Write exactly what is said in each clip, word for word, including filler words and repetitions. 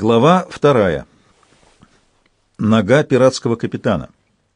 Глава вторая. Нога пиратского капитана.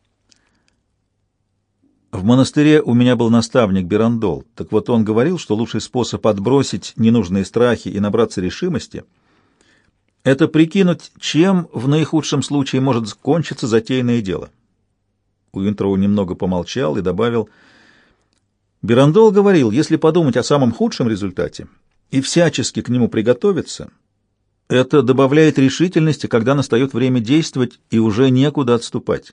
В монастыре у меня был наставник Берандол. Так вот, он говорил, что лучший способ отбросить ненужные страхи и набраться решимости — это прикинуть, чем в наихудшем случае может кончиться затеянное дело. Уинтроу немного помолчал и добавил: Берандол говорил, если подумать о самом худшем результате и всячески к нему приготовиться, это добавляет решительности, когда настает время действовать, и уже некуда отступать.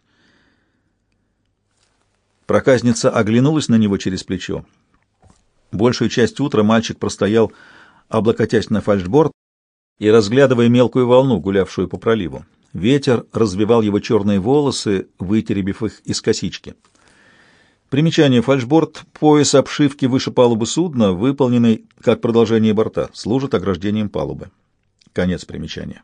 Проказница оглянулась на него через плечо. Большую часть утра мальчик простоял, облокотясь на фальшборд и разглядывая мелкую волну, гулявшую по проливу. Ветер развивал его черные волосы, вытеребив их из косички. Примечание: фальшборд — пояс обшивки выше палубы судна, выполненный как продолжение борта, служит ограждением палубы. Конец примечания.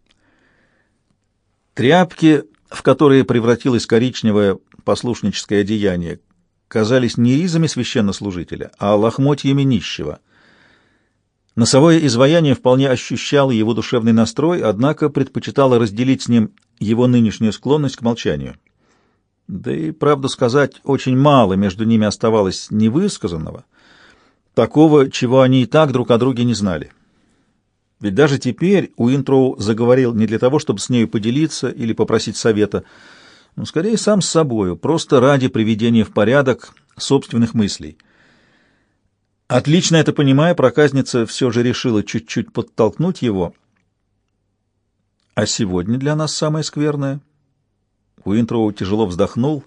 Тряпки, в которые превратилось коричневое послушническое одеяние, казались не ризами священнослужителя, а лохмотьями нищего. Носовое изваяние вполне ощущало его душевный настрой, однако предпочитало разделить с ним его нынешнюю склонность к молчанию. Да и, правду сказать, очень мало между ними оставалось невысказанного, такого, чего они и так друг о друге не знали. Ведь даже теперь Уинтроу заговорил не для того, чтобы с нею поделиться или попросить совета, но скорее сам с собою, просто ради приведения в порядок собственных мыслей. Отлично это понимая, проказница все же решила чуть-чуть подтолкнуть его. А сегодня для нас самое скверное. Уинтроу тяжело вздохнул.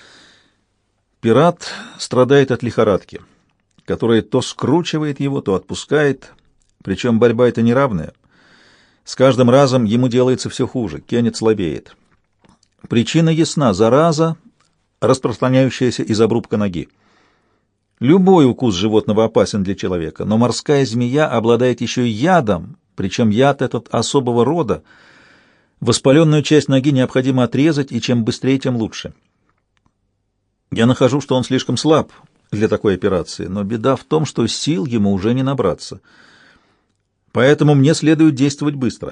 Пират страдает от лихорадки, которая то скручивает его, то отпускает. Причем борьба эта неравная. С каждым разом ему делается все хуже, Кеннет слабеет. Причина ясна — зараза, распространяющаяся из обрубка ноги. Любой укус животного опасен для человека, но морская змея обладает еще и ядом, причем яд этот особого рода. Воспаленную часть ноги необходимо отрезать, и чем быстрее, тем лучше. Я нахожу, что он слишком слаб для такой операции, но беда в том, что сил ему уже не набраться. Поэтому мне следует действовать быстро.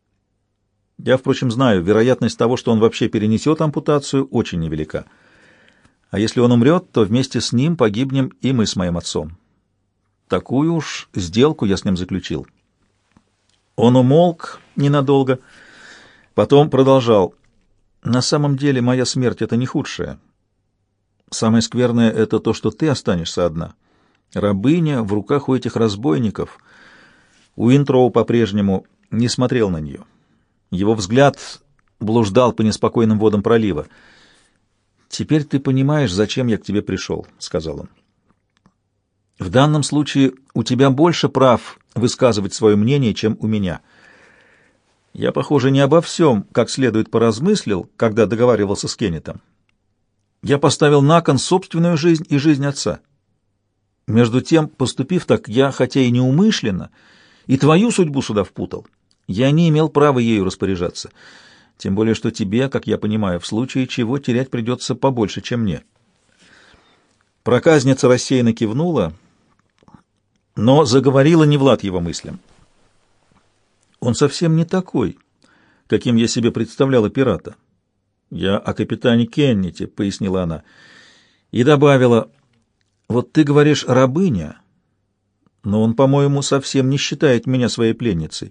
Я, впрочем, знаю, вероятность того, что он вообще перенесет ампутацию, очень невелика. А если он умрет, то вместе с ним погибнем и мы с моим отцом. Такую уж сделку я с ним заключил. Он умолк ненадолго, потом продолжал. На самом деле моя смерть — это не худшее. Самое скверное — это то, что ты останешься одна. Рабыня в руках у этих разбойников. Уинтроу по-прежнему не смотрел на нее. Его взгляд блуждал по неспокойным водам пролива. «Теперь ты понимаешь, зачем я к тебе пришел», — сказал он. «В данном случае у тебя больше прав высказывать свое мнение, чем у меня. Я, похоже, не обо всем как следует поразмыслил, когда договаривался с Кеннетом. Я поставил на кон собственную жизнь и жизнь отца. Между тем, поступив так, я, хотя и неумышленно, и твою судьбу сюда впутал. Я не имел права ею распоряжаться, тем более что тебе, как я понимаю, в случае чего терять придется побольше, чем мне». Проказница рассеянно кивнула, но заговорила не в лад его мыслям. «Он совсем не такой, каким я себе представляла пирата. Я о капитане Кеннете», — пояснила она, и добавила: «Вот ты говоришь, рабыня, но он, по-моему, совсем не считает меня своей пленницей.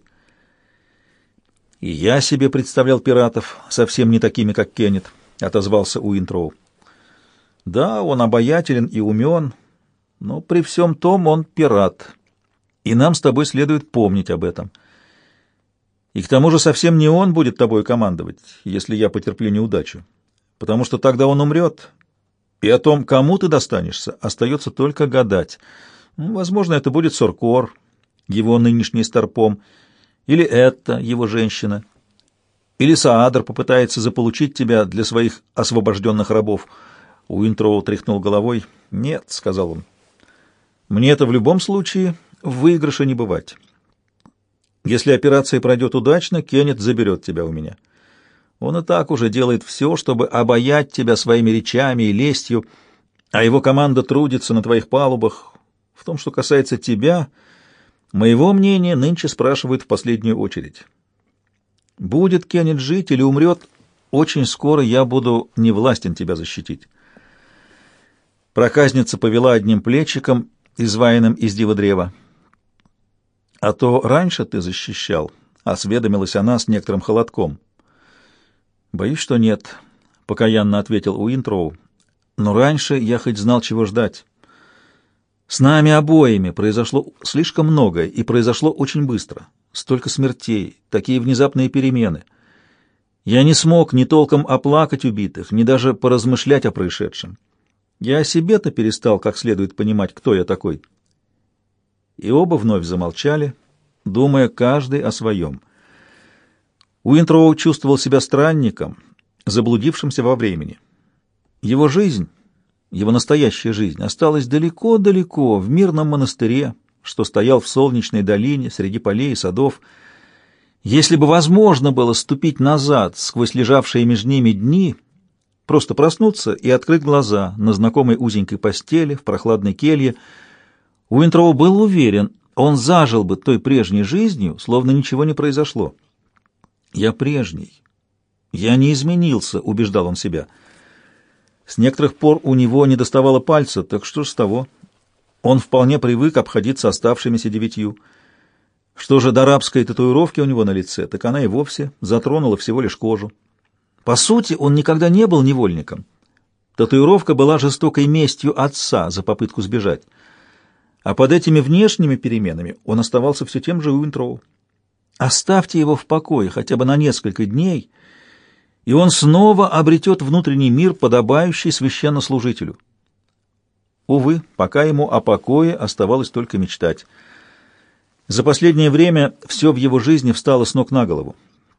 И я себе представлял пиратов совсем не такими, как Кеннет», — отозвался Уинтроу. «Да, он обаятелен и умен, но при всем том он пират, и нам с тобой следует помнить об этом. И к тому же совсем не он будет тобой командовать, если я потерплю неудачу, потому что тогда он умрет, и о том, кому ты достанешься, остается только гадать. Возможно, это будет Соркор, его нынешний старпом, или это его женщина, или Саадр попытается заполучить тебя для своих освобожденных рабов». Уинтроу тряхнул головой. «Нет», — сказал он, — «мне это в любом случае в выигрыше не бывать. Если операция пройдет удачно, Кеннет заберет тебя у меня. Он и так уже делает все, чтобы обаять тебя своими речами и лестью, а его команда трудится на твоих палубах. В том, что касается тебя, моего мнения нынче спрашивают в последнюю очередь. Будет Кеннет жить или умрет, очень скоро я буду не властен тебя защитить. Проказница повела одним плечиком, изваянным из дива древа. — А то раньше ты защищал, — осведомилась она с некоторым холодком. — Боюсь, что нет, — покаянно ответил Уинтроу. — Но раньше я хоть знал, чего ждать. С нами обоими произошло слишком многое, и произошло очень быстро. Столько смертей, такие внезапные перемены. Я не смог ни толком оплакать убитых, ни даже поразмышлять о происшедшем. Я о себе-то перестал как следует понимать, кто я такой. И оба вновь замолчали, думая каждый о своем. Уинтроу чувствовал себя странником, заблудившимся во времени. Его жизнь, его настоящая жизнь, осталась далеко-далеко в мирном монастыре, что стоял в солнечной долине среди полей и садов. Если бы возможно было ступить назад сквозь лежавшие между ними дни, просто проснуться и открыть глаза на знакомой узенькой постели в прохладной келье, Уинтроу был уверен, он зажил бы той прежней жизнью, словно ничего не произошло. «Я прежний. Я не изменился», — убеждал он себя. С некоторых пор у него недоставало пальца, так что ж с того? Он вполне привык обходиться оставшимися девятью. Что же до рабской татуировки у него на лице, так она и вовсе затронула всего лишь кожу. По сути, он никогда не был невольником. Татуировка была жестокой местью отца за попытку сбежать. А под этими внешними переменами он оставался все тем же Уинтроу. Оставьте его в покое хотя бы на несколько дней, и он снова обретет внутренний мир, подобающий священнослужителю. Увы, пока ему о покое оставалось только мечтать. За последнее время все в его жизни встало с ног на голову.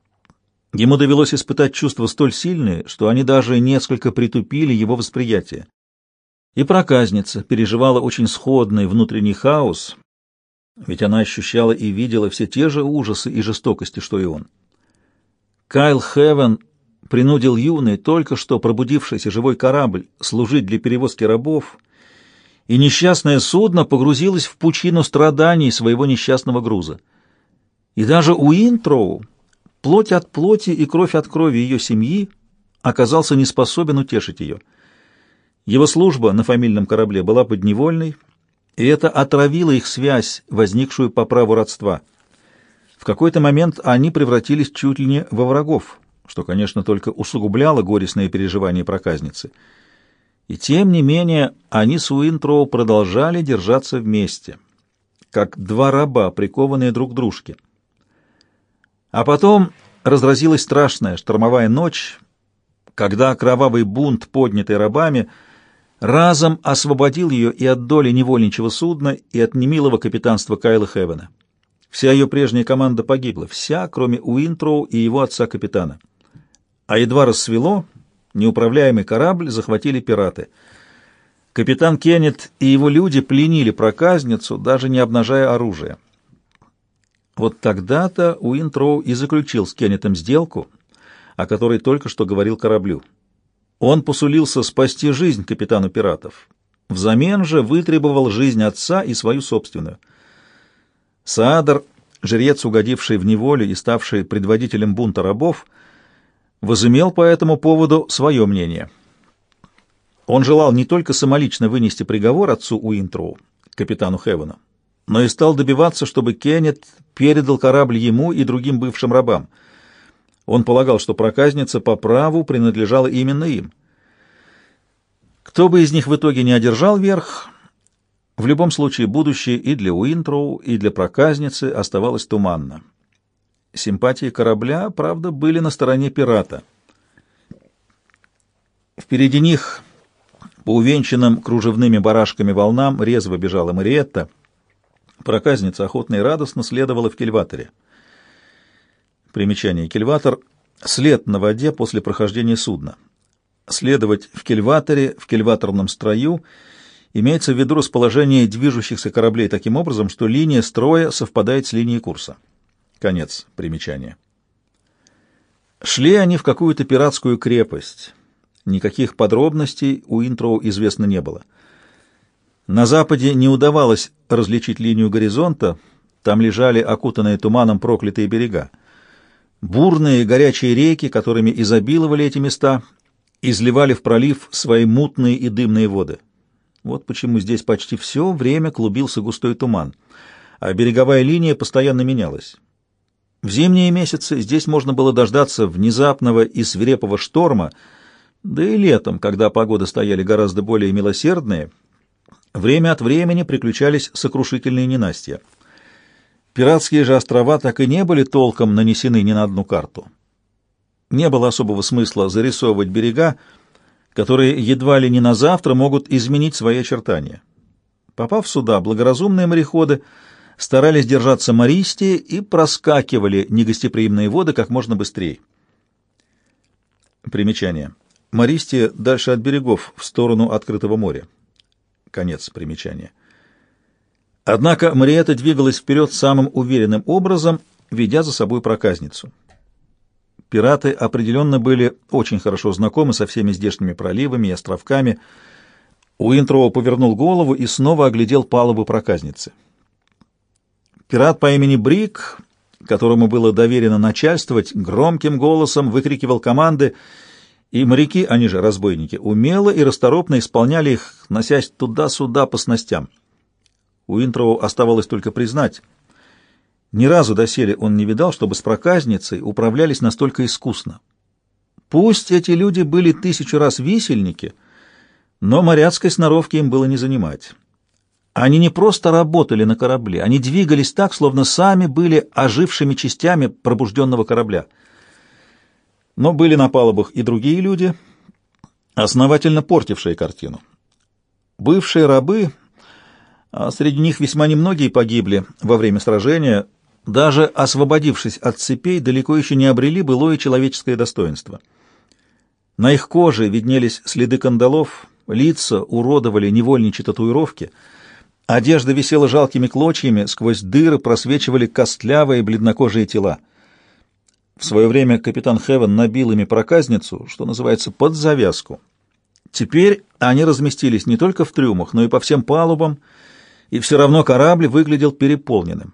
Ему довелось испытать чувства столь сильные, что они даже несколько притупили его восприятие. И проказница переживала очень сходный внутренний хаос, ведь она ощущала и видела все те же ужасы и жестокости, что и он. Кайл Хевен принудил юный, только что пробудившийся живой корабль служить для перевозки рабов, и несчастное судно погрузилось в пучину страданий своего несчастного груза. И даже Уинтроу, плоть от плоти и кровь от крови ее семьи, оказался не способен утешить ее. Его служба на фамильном корабле была подневольной, и это отравило их связь, возникшую по праву родства. В какой-то момент они превратились чуть ли не во врагов, что, конечно, только усугубляло горестные переживания проказницы. И тем не менее они с Уинтроу продолжали держаться вместе, как два раба, прикованные друг к дружке. А потом разразилась страшная штормовая ночь, когда кровавый бунт, поднятый рабами, разом освободил ее и от доли невольничьего судна, и от немилого капитанства Кайла Хевена. Вся ее прежняя команда погибла, вся, кроме Уинтроу и его отца-капитана. А едва рассвело, неуправляемый корабль захватили пираты. Капитан Кеннет и его люди пленили проказницу, даже не обнажая оружие. Вот тогда-то Уинтроу и заключил с Кеннетом сделку, о которой только что говорил кораблю. Он посулился спасти жизнь капитану пиратов, взамен же вытребовал жизнь отца и свою собственную. Саадар, жрец, угодивший в неволю и ставший предводителем бунта рабов, возымел по этому поводу свое мнение. Он желал не только самолично вынести приговор отцу Уинтроу, капитану Хевену, но и стал добиваться, чтобы Кеннет передал корабль ему и другим бывшим рабам. Он полагал, что проказница по праву принадлежала именно им. Кто бы из них в итоге не одержал верх, в любом случае будущее и для Уинтроу, и для проказницы оставалось туманно. Симпатии корабля, правда, были на стороне пирата. Впереди них, по увенчанным кружевными барашками волнам, резво бежала Мариетта. Проказница охотно и радостно следовала в кильваторе. Примечание. Кильватор — след на воде после прохождения судна. Следовать в кильваторе, в кильваторном строю, имеется в виду расположение движущихся кораблей таким образом, что линия строя совпадает с линией курса. Конец примечания. Шли они в какую-то пиратскую крепость. Никаких подробностей у Уинтроу известно не было. На западе не удавалось различить линию горизонта, там лежали окутанные туманом проклятые берега. Бурные горячие реки, которыми изобиловали эти места, изливали в пролив свои мутные и дымные воды. Вот почему здесь почти все время клубился густой туман, а береговая линия постоянно менялась. В зимние месяцы здесь можно было дождаться внезапного и свирепого шторма, да и летом, когда погоды стояли гораздо более милосердные, время от времени приключались сокрушительные ненастья. Пиратские же острова так и не были толком нанесены ни на одну карту. Не было особого смысла зарисовывать берега, которые едва ли не на завтра могут изменить свои очертания. Попав сюда, благоразумные мореходы старались держаться Мористии и проскакивали негостеприимные воды как можно быстрее. Примечание. Мористия дальше от берегов, в сторону открытого моря. Конец примечания. Однако Мариэтта двигалась вперед самым уверенным образом, ведя за собой проказницу. Пираты определенно были очень хорошо знакомы со всеми здешними проливами и островками. Уинтроу повернул голову и снова оглядел палубу проказницы. Пират по имени Брик, которому было доверено начальствовать, громким голосом выкрикивал команды, и моряки, они же разбойники, умело и расторопно исполняли их, носясь туда-сюда по снастям. Уинтроу оставалось только признать, ни разу доселе он не видал, чтобы с проказницей управлялись настолько искусно. Пусть эти люди были тысячу раз висельники, но моряцкой сноровки им было не занимать. Они не просто работали на корабле, они двигались так, словно сами были ожившими частями пробужденного корабля. Но были на палубах и другие люди, основательно портившие картину. Бывшие рабы, а среди них весьма немногие погибли во время сражения, даже освободившись от цепей, далеко еще не обрели былое человеческое достоинство. На их коже виднелись следы кандалов, лица уродовали невольничьи татуировки, одежда висела жалкими клочьями, сквозь дыры просвечивали костлявые бледнокожие тела. В свое время капитан Хевен набил ими проказницу, что называется, под завязку. Теперь они разместились не только в трюмах, но и по всем палубам, и все равно корабль выглядел переполненным.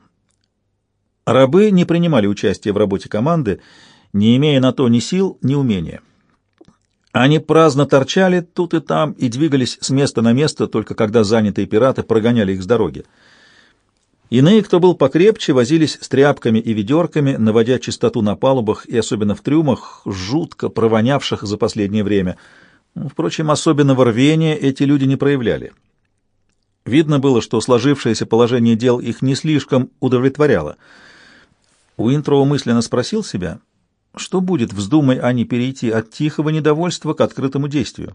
Рабы не принимали участия в работе команды, не имея на то ни сил, ни умения. Они праздно торчали тут и там и двигались с места на место, только когда занятые пираты прогоняли их с дороги. Иные, кто был покрепче, возились с тряпками и ведерками, наводя чистоту на палубах и особенно в трюмах, жутко провонявших за последнее время. Впрочем, особенного рвения эти люди не проявляли. Видно было, что сложившееся положение дел их не слишком удовлетворяло. Уинтроу мысленно спросил себя, что будет, вздумай они перейти от тихого недовольства к открытому действию.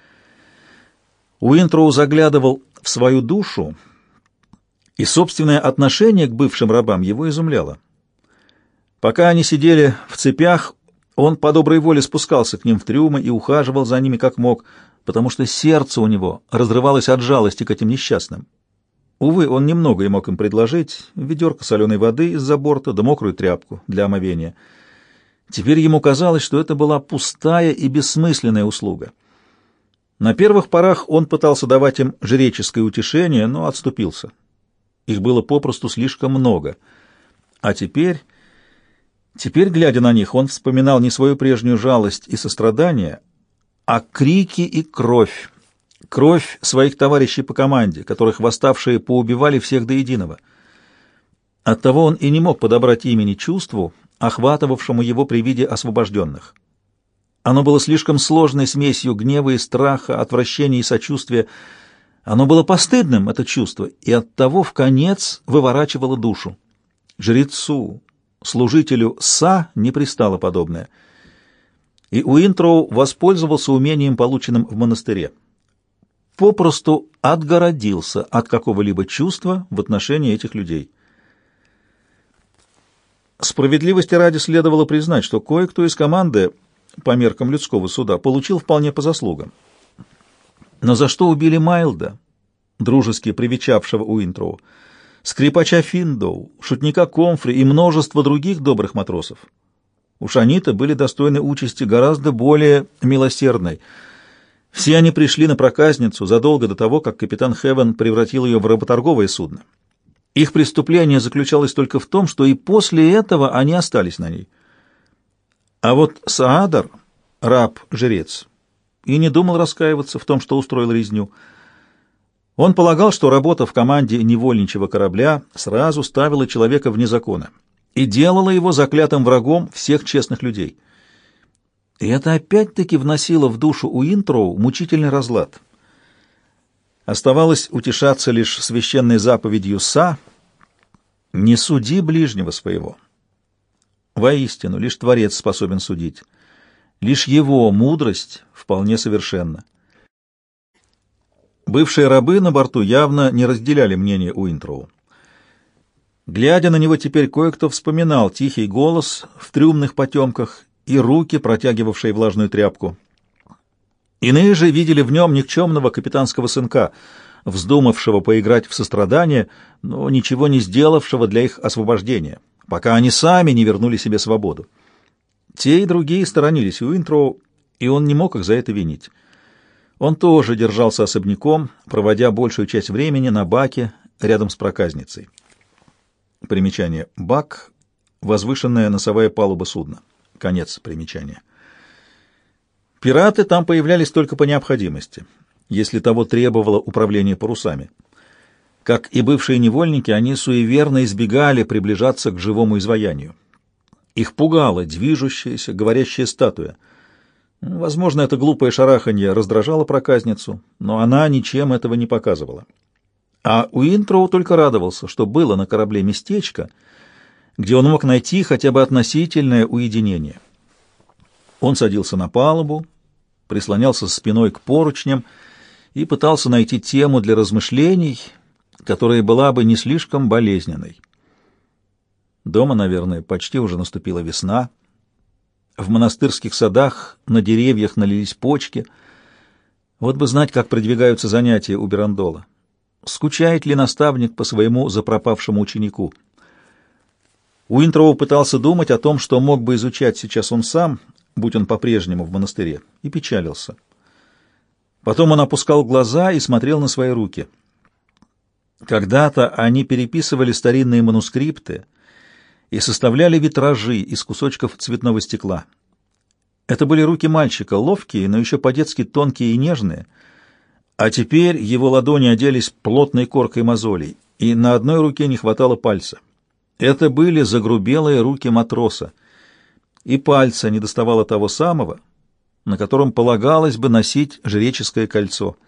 Уинтроу заглядывал в свою душу, и собственное отношение к бывшим рабам его изумляло. Пока они сидели в цепях, он по доброй воле спускался к ним в трюмы и ухаживал за ними как мог, потому что сердце у него разрывалось от жалости к этим несчастным. Увы, он немного и мог им предложить: ведерко соленой воды из-за борта да мокрую тряпку для омовения. Теперь ему казалось, что это была пустая и бессмысленная услуга. На первых порах он пытался давать им жреческое утешение, но отступился. Их было попросту слишком много. А теперь, теперь, глядя на них, он вспоминал не свою прежнюю жалость и сострадание, а крики и кровь. Кровь своих товарищей по команде, которых восставшие поубивали всех до единого. Оттого он и не мог подобрать имени чувству, охватывавшему его при виде освобожденных. Оно было слишком сложной смесью гнева и страха, отвращения и сочувствия. Оно было постыдным, это чувство, и оттого вконец выворачивало душу. Жрецу, служителю Са не пристало подобное. И Уинтроу воспользовался умением, полученным в монастыре. Попросту отгородился от какого-либо чувства в отношении этих людей. Справедливости ради следовало признать, что кое-кто из команды, по меркам людского суда, получил вполне по заслугам. Но за что убили Майлда, дружески привечавшего Уинтроу, скрипача Финдоу, шутника Комфри и множество других добрых матросов? Уж они-то были достойны участи гораздо более милосердной. Все они пришли на проказницу задолго до того, как капитан Хевен превратил ее в работорговое судно. Их преступление заключалось только в том, что и после этого они остались на ней. А вот Саадар, раб-жрец, и не думал раскаиваться в том, что устроил резню. Он полагал, что работа в команде невольничьего корабля сразу ставила человека вне закона и делала его заклятым врагом всех честных людей. И это опять-таки вносило в душу Уинтроу мучительный разлад. Оставалось утешаться лишь священной заповедью Са «Не суди ближнего своего». Воистину, лишь Творец способен судить. Лишь его мудрость вполне совершенна. Бывшие рабы на борту явно не разделяли мнение Уинтроу. Глядя на него теперь, кое-кто вспоминал тихий голос в трюмных потемках и руки, протягивавшие влажную тряпку. Иные же видели в нем никчемного капитанского сынка, вздумавшего поиграть в сострадание, но ничего не сделавшего для их освобождения, пока они сами не вернули себе свободу. Те и другие сторонились Уинтроу, и он не мог их за это винить. Он тоже держался особняком, проводя большую часть времени на баке рядом с проказницей. Примечание. Бак — возвышенная носовая палуба судна. Конец примечания. Пираты там появлялись только по необходимости, если того требовало управление парусами. Как и бывшие невольники, они суеверно избегали приближаться к живому изваянию. Их пугала движущаяся, говорящая статуя. Возможно, это глупое шараханье раздражало проказницу, но она ничем этого не показывала. А Уинтроу только радовался, что было на корабле местечко, где он мог найти хотя бы относительное уединение. Он садился на палубу, прислонялся спиной к поручням и пытался найти тему для размышлений, которая была бы не слишком болезненной. Дома, наверное, почти уже наступила весна. В монастырских садах на деревьях налились почки. Вот бы знать, как продвигаются занятия у Берандола. Скучает ли наставник по своему запропавшему ученику? Уинтроу пытался думать о том, что мог бы изучать сейчас он сам, будь он по-прежнему в монастыре, и печалился. Потом он опускал глаза и смотрел на свои руки. Когда-то они переписывали старинные манускрипты и составляли витражи из кусочков цветного стекла. Это были руки мальчика, ловкие, но еще по-детски тонкие и нежные, а теперь его ладони оделись плотной коркой мозолей, и на одной руке не хватало пальца. Это были загрубелые руки матроса, и пальца не доставало того самого, на котором полагалось бы носить жреческое кольцо.